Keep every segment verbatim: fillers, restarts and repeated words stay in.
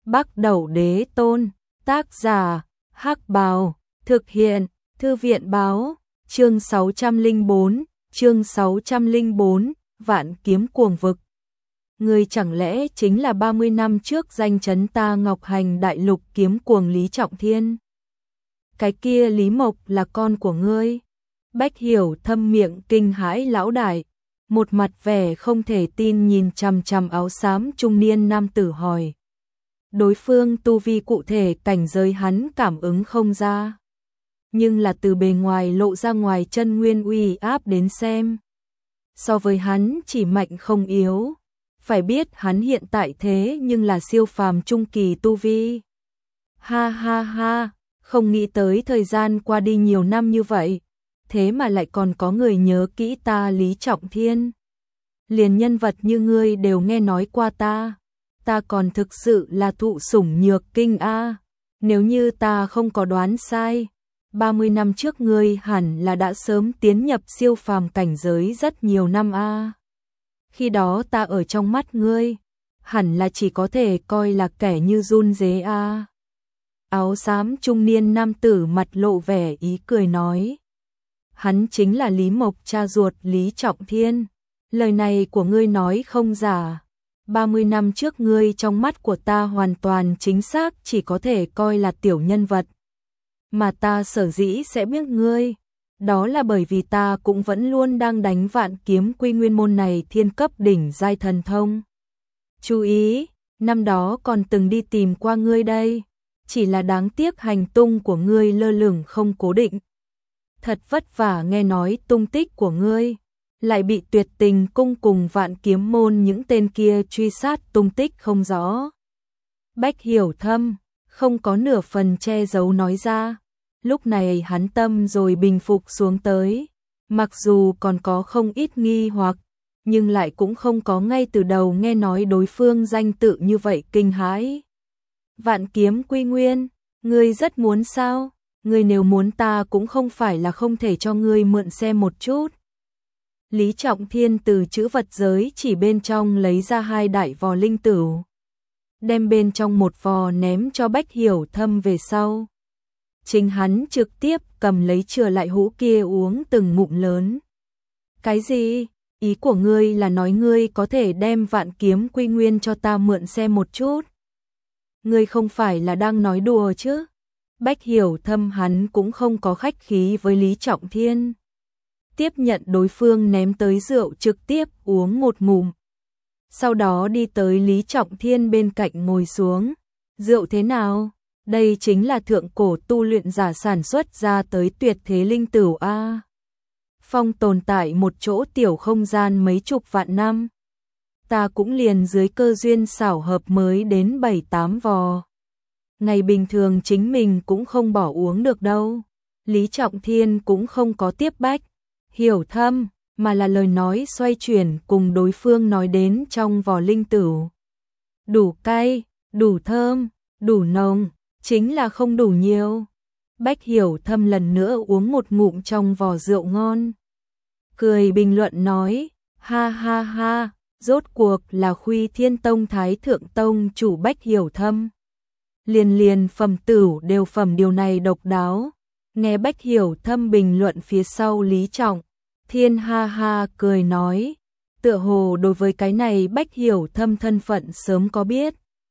Bắc Đẩu Đế Tôn, tác giả, Hắc Bào, thực hiện, Thư viện báo, chương sáu trăm lẻ bốn, chương sáu trăm lẻ bốn, Vạn Kiếm Cuồng Vực. Người chẳng lẽ chính là ba mươi năm trước danh chấn ta Ngọc Hành Đại Lục kiếm cuồng Lý Trọng Thiên? Cái kia Lý Mộc là con của ngươi? Bách Hiểu thâm miệng kinh hãi lão đại, một mặt vẻ không thể tin nhìn chằm chằm áo xám trung niên nam tử hỏi. Đối phương tu vi cụ thể cảnh giới hắn cảm ứng không ra, nhưng là từ bề ngoài lộ ra ngoài chân nguyên uy áp đến xem, so với hắn chỉ mạnh không yếu. Phải biết hắn hiện tại thế nhưng là siêu phàm trung kỳ tu vi. Ha ha ha, không nghĩ tới thời gian qua đi nhiều năm như vậy, thế mà lại còn có người nhớ kỹ ta Lý Trọng Thiên. Liền nhân vật như ngươi đều nghe nói qua ta, ta còn thực sự là thụ sủng nhược kinh a. Nếu như ta không có đoán sai, ba mươi năm trước ngươi hẳn là đã sớm tiến nhập siêu phàm cảnh giới rất nhiều năm a. Khi đó ta ở trong mắt ngươi, hẳn là chỉ có thể coi là kẻ như run rế a. Áo xám trung niên nam tử mặt lộ vẻ ý cười nói. Hắn chính là Lý Mộc cha ruột Lý Trọng Thiên. Lời này của ngươi nói không giả. ba mươi năm trước ngươi trong mắt của ta hoàn toàn chính xác chỉ có thể coi là tiểu nhân vật. Mà ta sở dĩ sẽ biết ngươi, đó là bởi vì ta cũng vẫn luôn đang đánh Vạn Kiếm Quy Nguyên môn này thiên cấp đỉnh giai thần thông. Chú ý, năm đó còn từng đi tìm qua ngươi đây, chỉ là đáng tiếc hành tung của ngươi lơ lửng không cố định. Thật vất vả nghe nói tung tích của ngươi, lại bị Tuyệt Tình cung cùng Vạn Kiếm môn những tên kia truy sát tung tích không rõ. Bách Hiểu Thâm không có nửa phần che giấu nói ra. Lúc này hắn tâm rồi bình phục xuống tới, mặc dù còn có không ít nghi hoặc, nhưng lại cũng không có ngay từ đầu nghe nói đối phương danh tự như vậy kinh hãi. Vạn Kiếm Quy Nguyên, ngươi rất muốn sao? Ngươi nếu muốn ta cũng không phải là không thể cho ngươi mượn xem một chút. Lý Trọng Thiên từ chữ vật giới chỉ bên trong lấy ra hai đại vò linh tửu, đem bên trong một vò ném cho Bách Hiểu Thâm về sau. Chính hắn trực tiếp cầm lấy chừa lại hũ kia uống từng ngụm lớn. Cái gì? Ý của ngươi là nói ngươi có thể đem Vạn Kiếm Quy Nguyên cho ta mượn xem một chút? Ngươi không phải là đang nói đùa chứ? Bách Hiểu Thâm hắn cũng không có khách khí với Lý Trọng Thiên. Tiếp nhận đối phương ném tới rượu trực tiếp uống một ngụm. Sau đó đi tới Lý Trọng Thiên bên cạnh ngồi xuống. Rượu thế nào? Đây chính là thượng cổ tu luyện giả sản xuất ra tới tuyệt thế linh tửu a. Phong tồn tại một chỗ tiểu không gian mấy chục vạn năm. Ta cũng liền dưới cơ duyên xảo hợp mới đến bảy tám vò. Ngày bình thường chính mình cũng không bỏ uống được đâu. Lý Trọng Thiên cũng không có tiếp Bách Hiểu Thâm, mà là lời nói xoay chuyển cùng đối phương nói đến trong vò linh tửu. Đủ cay, đủ thơm, đủ nồng, chính là không đủ nhiều. Bách Hiểu Thâm lần nữa uống một ngụm trong vò rượu ngon. Cười bình luận nói, ha ha ha, rốt cuộc là Khuy Thiên Tông Thái Thượng Tông chủ Bách Hiểu Thâm. Liền liền phẩm tửu đều phẩm điều này độc đáo. Nghe Bách Hiểu Thâm bình luận phía sau Lý Trọng Thiên ha ha cười nói, tựa hồ đối với cái này Bách Hiểu Thâm thân phận sớm có biết.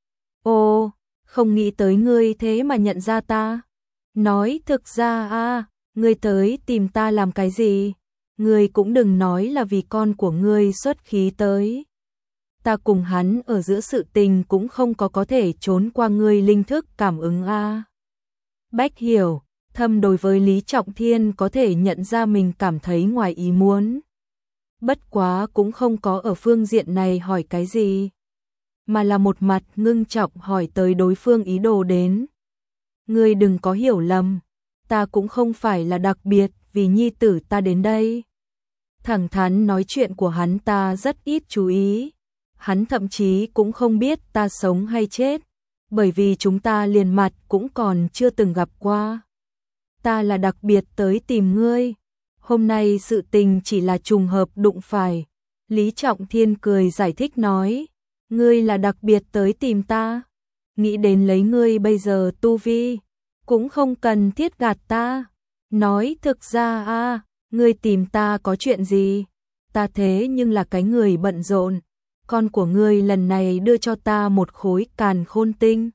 Ô, không nghĩ tới ngươi thế mà nhận ra ta. Nói thực ra a, ngươi tới tìm ta làm cái gì? Ngươi cũng đừng nói là vì con của ngươi xuất khí tới. Ta cùng hắn ở giữa sự tình cũng không có có thể trốn qua ngươi linh thức cảm ứng a. Bách Hiểu Thâm đối với Lý Trọng Thiên có thể nhận ra mình cảm thấy ngoài ý muốn. Bất quá cũng không có ở phương diện này hỏi cái gì, mà là một mặt ngưng trọng hỏi tới đối phương ý đồ đến. Ngươi đừng có hiểu lầm, ta cũng không phải là đặc biệt vì nhi tử ta đến đây. Thẳng thắn nói chuyện của hắn ta rất ít chú ý. Hắn thậm chí cũng không biết ta sống hay chết, bởi vì chúng ta liền mặt cũng còn chưa từng gặp qua. Ta là đặc biệt tới tìm ngươi. Hôm nay sự tình chỉ là trùng hợp đụng phải. Lý Trọng Thiên cười giải thích nói, ngươi là đặc biệt tới tìm ta. nghĩ đến lấy ngươi bây giờ tu vi, cũng không cần thiết gạt ta. Nói thực ra a, ngươi tìm ta có chuyện gì? Ta thế nhưng là cái người bận rộn, con của ngươi lần này đưa cho ta một khối càn khôn tinh.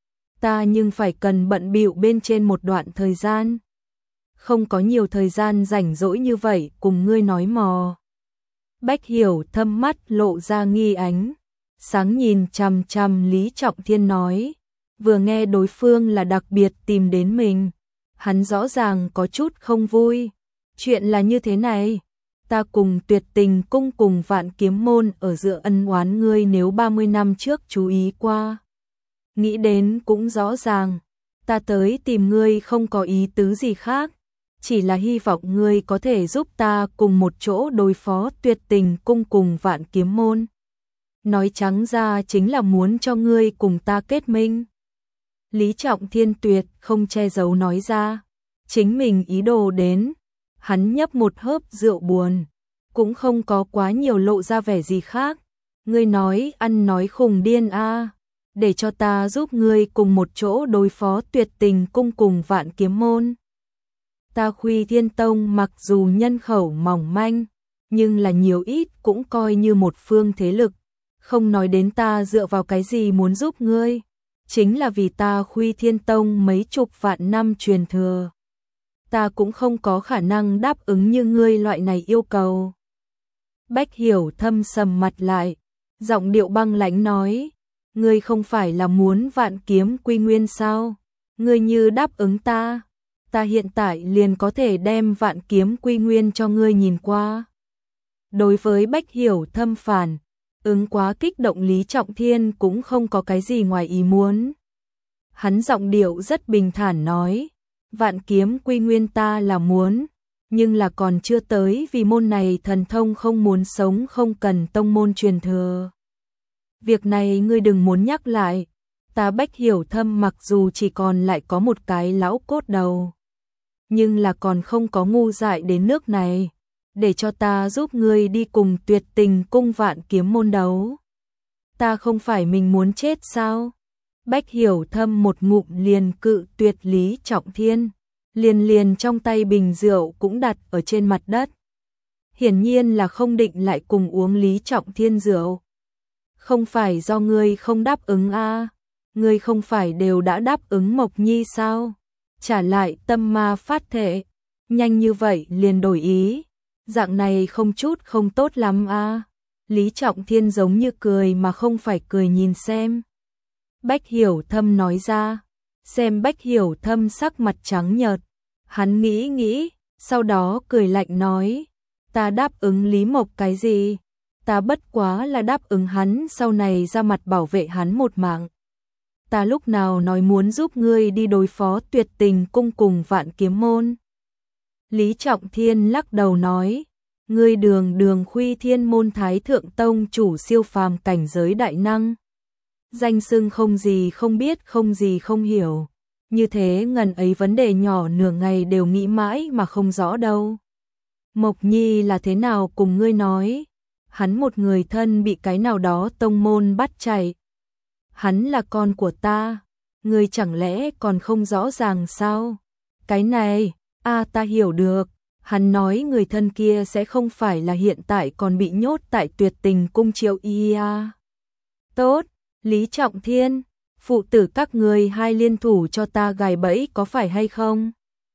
Ta nhưng phải cần bận bịu bên trên một đoạn thời gian. Không có nhiều thời gian rảnh rỗi như vậy cùng ngươi nói mò. Bách Hiểu Thâm mắt lộ ra nghi ánh, sáng nhìn chằm chằm Lý Trọng Thiên nói, vừa nghe đối phương là đặc biệt tìm đến mình, hắn rõ ràng có chút không vui. Chuyện là như thế này, ta cùng Tuyệt Tình cung cùng Vạn Kiếm môn ở giữa ân oán ngươi nếu ba mươi năm trước chú ý qua. Nghĩ đến cũng rõ ràng, ta tới tìm ngươi không có ý tứ gì khác, chỉ là hy vọng ngươi có thể giúp ta cùng một chỗ đối phó Tuyệt Tình cung cùng Vạn Kiếm môn. Nói trắng ra chính là muốn cho ngươi cùng ta kết minh. Lý Trọng Thiên tuyệt không che giấu nói ra, chính mình ý đồ đến. Hắn nhấp một hớp rượu buồn, cũng không có quá nhiều lộ ra vẻ gì khác. Ngươi nói ăn nói khùng điên a, để cho ta giúp ngươi cùng một chỗ đối phó Tuyệt Tình cung cùng Vạn Kiếm môn. Ta Khuy Thiên Tông mặc dù nhân khẩu mỏng manh, nhưng là nhiều ít cũng coi như một phương thế lực, không nói đến ta dựa vào cái gì muốn giúp ngươi, chính là vì ta Khuy Thiên Tông mấy chục vạn năm truyền thừa. Ta cũng không có khả năng đáp ứng như ngươi loại này yêu cầu. Bách Hiểu Thâm sầm mặt lại, giọng điệu băng lãnh nói, ngươi không phải là muốn Vạn Kiếm quy nguyên sao? Ngươi như đáp ứng ta, ta hiện tại liền có thể đem Vạn Kiếm quy nguyên cho ngươi nhìn qua. Đối với Bách Hiểu Thâm phản ứng quá kích động, Lý Trọng Thiên cũng không có cái gì ngoài ý muốn. Hắn giọng điệu rất bình thản nói, Vạn Kiếm quy nguyên ta là muốn, nhưng là còn chưa tới, vì môn này thần thông không muốn sống không cần tông môn truyền thừa. Việc này ngươi đừng muốn nhắc lại, ta Bách Hiểu Thâm mặc dù chỉ còn lại có một cái lão cốt đầu, nhưng là còn không có ngu dại đến nước này, để cho ta giúp ngươi đi cùng Tuyệt Tình cung Vạn Kiếm môn đấu. Ta không phải mình muốn chết sao? Bách Hiểu Thâm một ngụm liền cự tuyệt Lý Trọng Thiên, liền liền trong tay bình rượu cũng đặt ở trên mặt đất. Hiển nhiên là không định lại cùng uống Lý Trọng Thiên rượu. Không phải do ngươi không đáp ứng a, à? Ngươi không phải đều đã đáp ứng Mộc Nhi sao? Trả lại tâm ma phát thể, nhanh như vậy liền đổi ý, dạng này không chút không tốt lắm a. À? Lý Trọng Thiên giống như cười mà không phải cười nhìn xem. Bách Hiểu Thâm nói ra, xem Bách Hiểu Thâm sắc mặt trắng nhợt, hắn nghĩ nghĩ, sau đó cười lạnh nói, ta đáp ứng Lý Mộc cái gì? Ta bất quá là đáp ứng hắn sau này ra mặt bảo vệ hắn một mạng. Ta lúc nào nói muốn giúp ngươi đi đối phó Tuyệt Tình cung cùng Vạn Kiếm môn? Lý Trọng Thiên lắc đầu nói, ngươi đường đường Khuy Thiên môn Thái Thượng Tông chủ siêu phàm cảnh giới đại năng. Danh xưng không gì không biết không gì không hiểu, như thế ngần ấy vấn đề nhỏ nửa ngày đều nghĩ mãi mà không rõ đâu. Mộc Nhi là thế nào cùng ngươi nói? Hắn một người thân bị cái nào đó tông môn bắt chạy. Hắn là con của ta, ngươi chẳng lẽ còn không rõ ràng sao? Cái này, a à, ta hiểu được, hắn nói người thân kia sẽ không phải là hiện tại còn bị nhốt tại Tuyệt Tình cung Triệu Y a. Tốt, Lý Trọng Thiên, phụ tử các người hai liên thủ cho ta gài bẫy có phải hay không?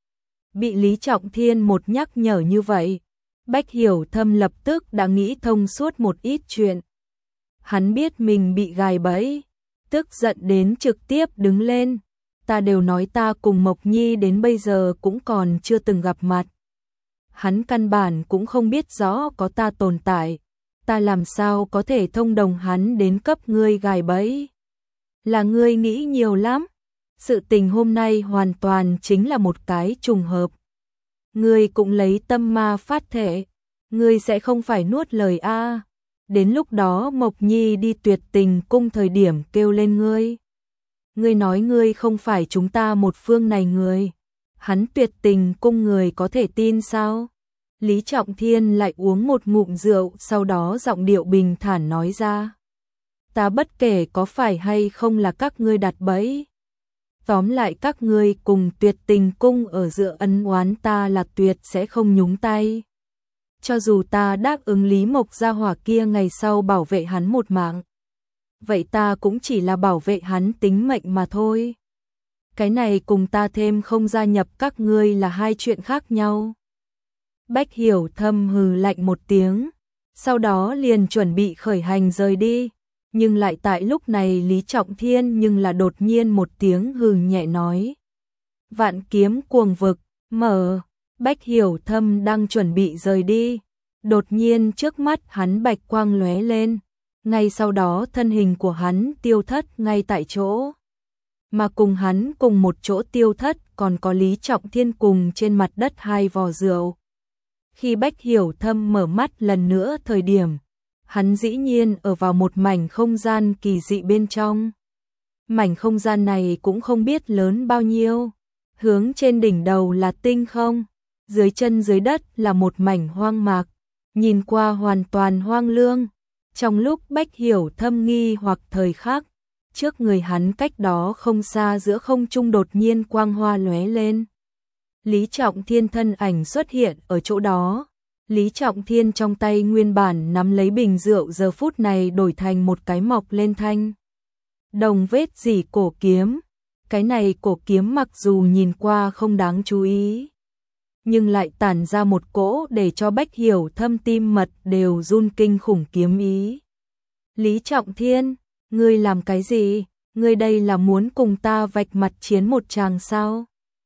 Bị Lý Trọng Thiên một nhắc nhở như vậy, Bách Hiểu Thâm lập tức đã nghĩ thông suốt một ít chuyện. Hắn biết mình bị gài bẫy, tức giận đến trực tiếp đứng lên. Ta đều nói ta cùng Mộc Nhi đến bây giờ cũng còn chưa từng gặp mặt. Hắn căn bản cũng không biết rõ có ta tồn tại. Ta làm sao có thể thông đồng hắn đến cấp ngươi gài bẫy? Là ngươi nghĩ nhiều lắm. Sự tình hôm nay hoàn toàn chính là một cái trùng hợp. Ngươi cũng lấy tâm ma phát thể, ngươi sẽ không phải nuốt lời a. À. Đến lúc đó Mộc Nhi đi Tuyệt Tình cung thời điểm kêu lên ngươi. Ngươi nói ngươi không phải chúng ta một phương này người. Hắn Tuyệt Tình cung người có thể tin sao? Lý Trọng Thiên lại uống một ngụm rượu, sau đó giọng điệu bình thản nói ra. ta bất kể có phải hay không là các ngươi đặt bẫy. Tóm lại các ngươi cùng Tuyệt Tình cung ở giữa ân oán ta là tuyệt sẽ không nhúng tay. Cho dù ta đáp ứng Lý Mộc gia hỏa kia ngày sau bảo vệ hắn một mạng, vậy ta cũng chỉ là bảo vệ hắn tính mệnh mà thôi. Cái này cùng ta thêm không gia nhập các ngươi là hai chuyện khác nhau. Bách Hiểu Thâm hừ lạnh một tiếng, sau đó liền chuẩn bị khởi hành rời đi, nhưng lại tại lúc này Lý Trọng Thiên nhưng là đột nhiên một tiếng hừ nhẹ nói. Vạn Kiếm Cuồng Vực, mở. Bách Hiểu Thâm đang chuẩn bị rời đi, đột nhiên trước mắt hắn bạch quang lóe lên, ngay sau đó thân hình của hắn tiêu thất ngay tại chỗ. Mà cùng hắn cùng một chỗ tiêu thất còn có Lý Trọng Thiên cùng trên mặt đất hai vò rượu. Khi Bách Hiểu Thâm mở mắt lần nữa thời điểm, hắn dĩ nhiên ở vào một mảnh không gian kỳ dị bên trong. Mảnh không gian này cũng không biết lớn bao nhiêu, hướng trên đỉnh đầu là tinh không, dưới chân dưới đất là một mảnh hoang mạc, nhìn qua hoàn toàn hoang lương. Trong lúc Bách Hiểu Thâm nghi hoặc thời khắc, trước người hắn cách đó không xa giữa không trung đột nhiên quang hoa lóe lên. Lý Trọng Thiên thân ảnh xuất hiện ở chỗ đó. Lý Trọng Thiên trong tay nguyên bản nắm lấy bình rượu giờ phút này đổi thành một cái mọc lên thanh đồng vết dỉ cổ kiếm. Cái này cổ kiếm mặc dù nhìn qua không đáng chú ý, nhưng lại tản ra một cỗ để cho Bách Hiểu Thâm tim mật đều run kinh khủng kiếm ý. Lý Trọng Thiên, ngươi làm cái gì? Ngươi đây là muốn cùng ta vạch mặt chiến một tràng sao?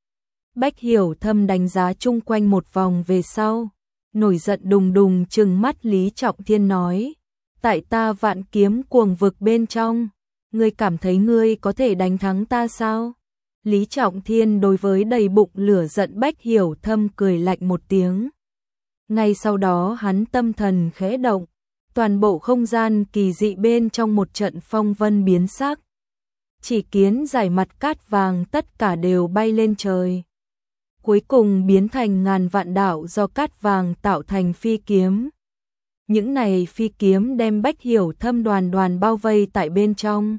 Bách Hiểu Thâm đánh giá chung quanh một vòng về sau, nổi giận đùng đùng trừng mắt Lý Trọng Thiên nói, tại ta Vạn Kiếm Cuồng Vực bên trong, ngươi cảm thấy ngươi có thể đánh thắng ta sao? Lý Trọng Thiên đối với đầy bụng lửa giận Bách Hiểu Thâm cười lạnh một tiếng. Ngay sau đó hắn tâm thần khẽ động, toàn bộ không gian kỳ dị bên trong một trận phong vân biến sắc. Chỉ kiến giải mặt cát vàng tất cả đều bay lên trời, cuối cùng biến thành ngàn vạn đạo do cát vàng tạo thành phi kiếm. Những này phi kiếm đem Bách Hiểu Thâm đoàn đoàn bao vây tại bên trong,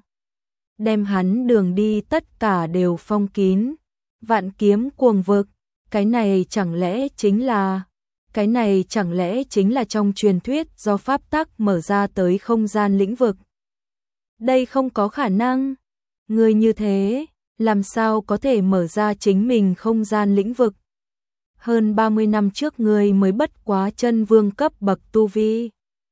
đem hắn đường đi tất cả đều phong kín. Vạn Kiếm Cuồng Vực, cái này chẳng lẽ chính là cái này chẳng lẽ chính là trong truyền thuyết do pháp tắc mở ra tới không gian lĩnh vực? Đây không có khả năng. Người như thế, làm sao có thể mở ra chính mình không gian lĩnh vực? Hơn ba mươi năm trước người mới bất quá chân vương cấp bậc tu vi,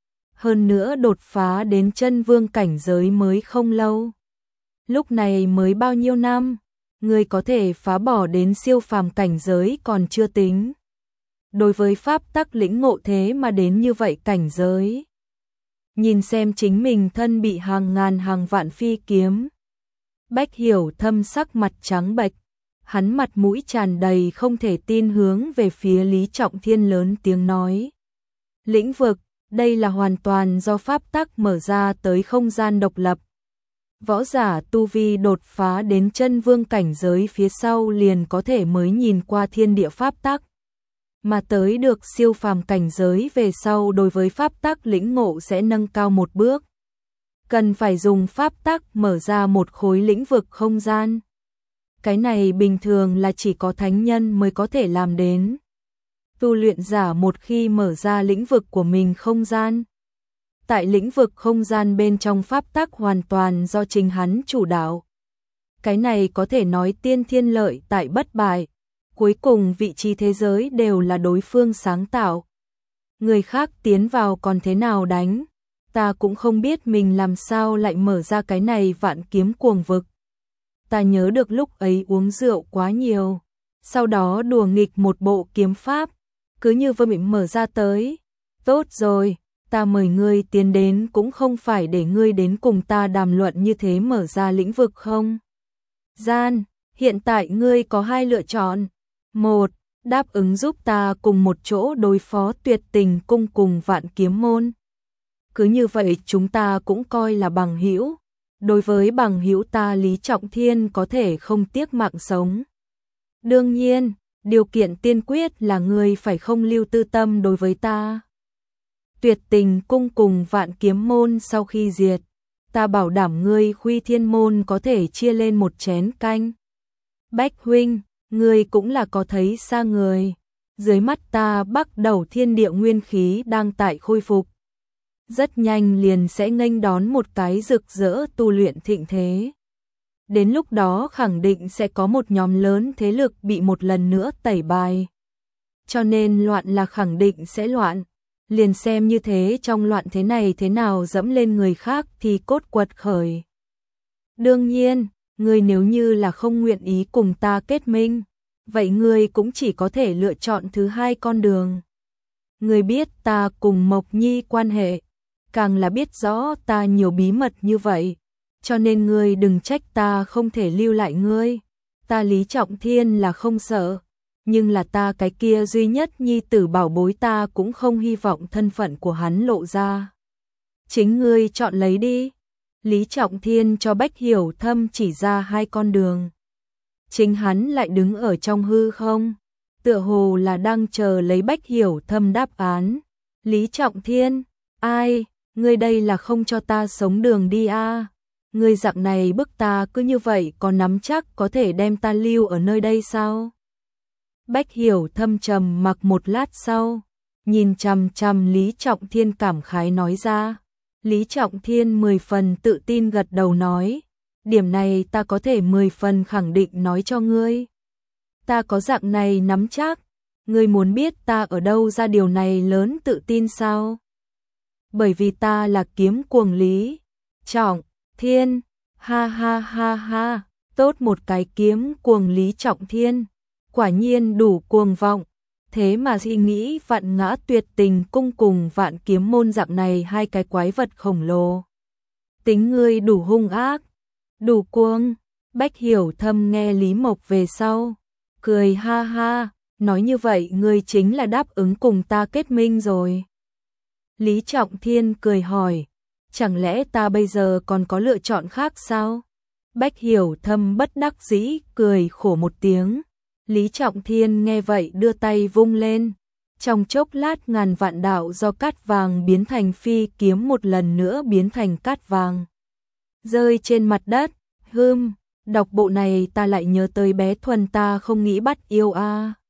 hơn nữa đột phá đến chân vương cảnh giới mới không lâu. Lúc này mới bao nhiêu năm, người có thể phá bỏ đến siêu phàm cảnh giới còn chưa tính. Đối với pháp tắc lĩnh ngộ thế mà đến như vậy cảnh giới. Nhìn xem chính mình thân bị hàng ngàn hàng vạn phi kiếm. Bách Hiểu Thâm sắc mặt trắng bệch, hắn mặt mũi tràn đầy không thể tin hướng về phía Lý Trọng Thiên lớn tiếng nói. Lĩnh vực, đây là hoàn toàn do pháp tắc mở ra tới không gian độc lập. Võ giả tu vi đột phá đến chân vương cảnh giới phía sau liền có thể mới nhìn qua thiên địa pháp tắc. Mà tới được siêu phàm cảnh giới về sau đối với pháp tắc lĩnh ngộ sẽ nâng cao một bước. Cần phải dùng pháp tắc mở ra một khối lĩnh vực không gian. Cái này bình thường là chỉ có thánh nhân mới có thể làm đến. Tu luyện giả một khi mở ra lĩnh vực của mình không gian, tại lĩnh vực không gian bên trong pháp tắc hoàn toàn do chính hắn chủ đạo. Cái này có thể nói tiên thiên lợi tại bất bại. Cuối cùng vị trí thế giới đều là đối phương sáng tạo. Người khác tiến vào còn thế nào đánh, ta cũng không biết mình làm sao lại mở ra cái này Vạn Kiếm Cuồng Vực. Ta nhớ được lúc ấy uống rượu quá nhiều, sau đó đùa nghịch một bộ kiếm pháp, cứ như vừa bị mở ra tới. Tốt rồi, ta mời ngươi tiến đến cũng không phải để ngươi đến cùng ta đàm luận như thế mở ra lĩnh vực không gian. Hiện tại ngươi có hai lựa chọn. Một, đáp ứng giúp ta cùng một chỗ đối phó Tuyệt Tình cung cùng Vạn Kiếm môn. Cứ như vậy chúng ta cũng coi là bằng hữu. Đối với bằng hữu ta Lý Trọng Thiên có thể không tiếc mạng sống. Đương nhiên, điều kiện tiên quyết là ngươi phải không lưu tư tâm đối với ta. Tuyệt Tình cung cùng Vạn Kiếm môn sau khi diệt, ta bảo đảm ngươi Khuy Thiên Môn có thể chia lên một chén canh. Bách huynh, ngươi cũng là có thấy xa người. Dưới mắt ta bắt đầu thiên địa nguyên khí đang tại khôi phục. Rất nhanh liền sẽ nghênh đón một cái rực rỡ tu luyện thịnh thế. Đến lúc đó khẳng định sẽ có một nhóm lớn thế lực bị một lần nữa tẩy bài. Cho nên loạn là khẳng định sẽ loạn. Liền xem như thế trong loạn thế này thế nào dẫm lên người khác thì cốt quật khởi. Đương nhiên, ngươi nếu như là không nguyện ý cùng ta kết minh, vậy ngươi cũng chỉ có thể lựa chọn thứ hai con đường. Ngươi biết ta cùng Mộc Nhi quan hệ, càng là biết rõ ta nhiều bí mật như vậy, cho nên ngươi đừng trách ta không thể lưu lại ngươi. Ta Lý Trọng Thiên là không sợ, nhưng là ta cái kia duy nhất nhi tử bảo bối ta cũng không hy vọng thân phận của hắn lộ ra. Chính ngươi chọn lấy đi. Lý Trọng Thiên cho Bách Hiểu Thâm chỉ ra hai con đường. Chính hắn lại đứng ở trong hư không, tựa hồ là đang chờ lấy Bách Hiểu Thâm đáp án. Lý Trọng Thiên, ai, ngươi đây là không cho ta sống đường đi a? À? Ngươi dạng này bức ta cứ như vậy có nắm chắc có thể đem ta lưu ở nơi đây sao? Bách Hiểu Thâm trầm mặc một lát sau, nhìn chằm chằm Lý Trọng Thiên cảm khái nói ra. Lý Trọng Thiên mười phần tự tin gật đầu nói, điểm này ta có thể mười phần khẳng định nói cho ngươi. Ta có dạng này nắm chắc, ngươi muốn biết ta ở đâu ra điều này lớn tự tin sao? Bởi vì ta là kiếm cuồng Lý Trọng Thiên, ha ha ha ha, tốt một cái kiếm cuồng Lý Trọng Thiên, quả nhiên đủ cuồng vọng. Thế mà suy nghĩ Vạn Ngã Tuyệt Tình Cung cùng Vạn Kiếm Môn dạng này hai cái quái vật khổng lồ. Tính ngươi đủ hung ác, đủ cuồng. Bách Hiểu Thâm nghe Lý Mộc về sau, cười ha ha, nói như vậy ngươi chính là đáp ứng cùng ta kết minh rồi. Lý Trọng Thiên cười hỏi, chẳng lẽ ta bây giờ còn có lựa chọn khác sao? Bách Hiểu Thâm bất đắc dĩ cười khổ một tiếng. Lý Trọng Thiên nghe vậy đưa tay vung lên, trong chốc lát ngàn vạn đạo do cát vàng biến thành phi kiếm một lần nữa biến thành cát vàng, rơi trên mặt đất. Hừm, đọc bộ này ta lại nhớ tới bé Thuần ta không nghĩ bắt yêu a.